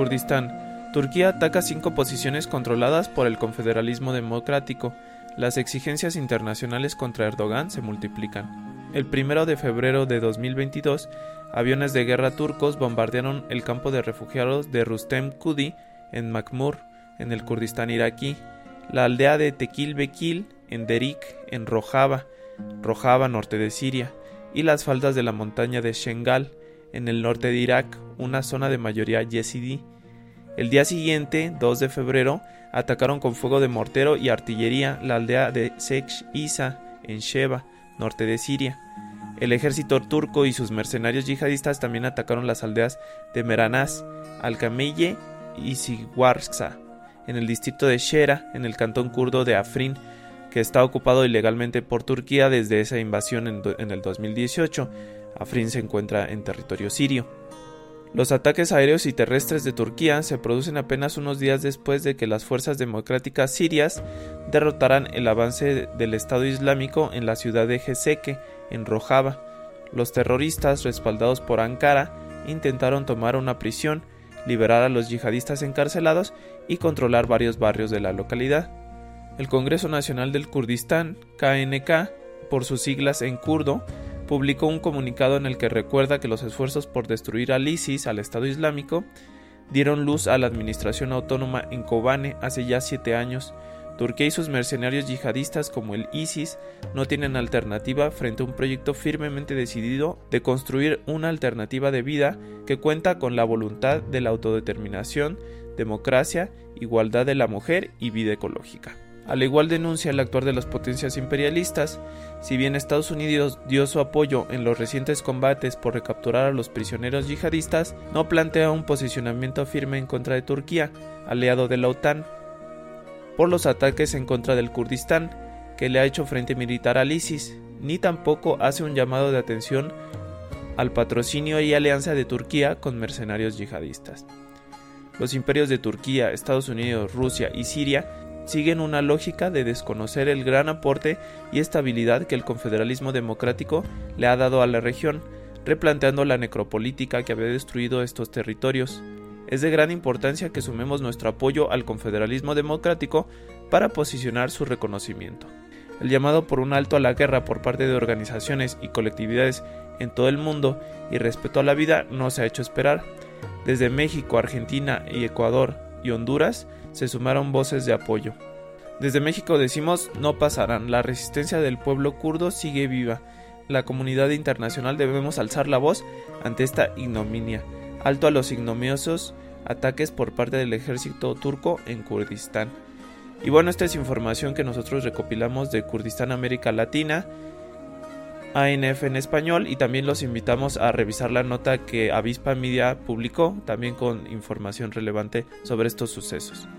Kurdistán. Turquía ataca 5 posiciones controladas por el Confederalismo Democrático. Las exigencias internacionales contra Erdogan se multiplican. El 1 de febrero de 2022, aviones de guerra turcos bombardearon el campo de refugiados de Rustem Kudi en Makmur, en el Kurdistán iraquí, la aldea de Tekilbekil en Derik, en Rojava, norte de Siria, y las faldas de la montaña de Shengal, en el norte de Irak, una zona de mayoría yezidí. El día siguiente, 2 de febrero, atacaron con fuego de mortero y artillería la aldea de Sekh Isa, en Sheba, norte de Siria. El ejército turco y sus mercenarios yihadistas también atacaron las aldeas de Meranaz, Alkameye y Sigwarza, en el distrito de Shera, en el cantón kurdo de Afrin, que está ocupado ilegalmente por Turquía desde esa invasión en el 2018. Afrin se encuentra en territorio sirio. Los ataques aéreos y terrestres de Turquía se producen apenas unos días después de que las fuerzas democráticas sirias derrotaran el avance del Estado Islámico en la ciudad de Geseke, en Rojava. Los terroristas, respaldados por Ankara, intentaron tomar una prisión, liberar a los yihadistas encarcelados y controlar varios barrios de la localidad. El Congreso Nacional del Kurdistán, KNK, por sus siglas en kurdo, publicó un comunicado en el que recuerda que los esfuerzos por destruir al ISIS, al Estado Islámico, dieron luz a la administración autónoma en Kobane hace ya 7 años. Turquía y sus mercenarios yihadistas como el ISIS no tienen alternativa frente a un proyecto firmemente decidido de construir una alternativa de vida que cuenta con la voluntad de la autodeterminación, democracia, igualdad de la mujer y vida ecológica. Al igual denuncia el actuar de las potencias imperialistas. Si bien Estados Unidos dio su apoyo en los recientes combates por recapturar a los prisioneros yihadistas, no plantea un posicionamiento firme en contra de Turquía, aliado de la OTAN, por los ataques en contra del Kurdistán, que le ha hecho frente militar al ISIS, ni tampoco hace un llamado de atención al patrocinio y alianza de Turquía con mercenarios yihadistas. Los imperios de Turquía, Estados Unidos, Rusia y Siria siguen una lógica de desconocer el gran aporte y estabilidad que el confederalismo democrático le ha dado a la región, replanteando la necropolítica que había destruido estos territorios. Es de gran importancia que sumemos nuestro apoyo al confederalismo democrático para posicionar su reconocimiento. El llamado por un alto a la guerra por parte de organizaciones y colectividades en todo el mundo y respeto a la vida no se ha hecho esperar. Desde México, Argentina y Ecuador y Honduras se sumaron voces de apoyo. Desde México decimos: no pasarán, la resistencia del pueblo kurdo sigue viva. La comunidad internacional debemos alzar la voz ante esta ignominia. Alto a los ignominiosos ataques por parte del ejército turco en Kurdistán. Y bueno, esta es información que nosotros recopilamos de Kurdistán América Latina, ANF en español, y también los invitamos a revisar la nota que Avispa Media publicó, también con información relevante sobre estos sucesos.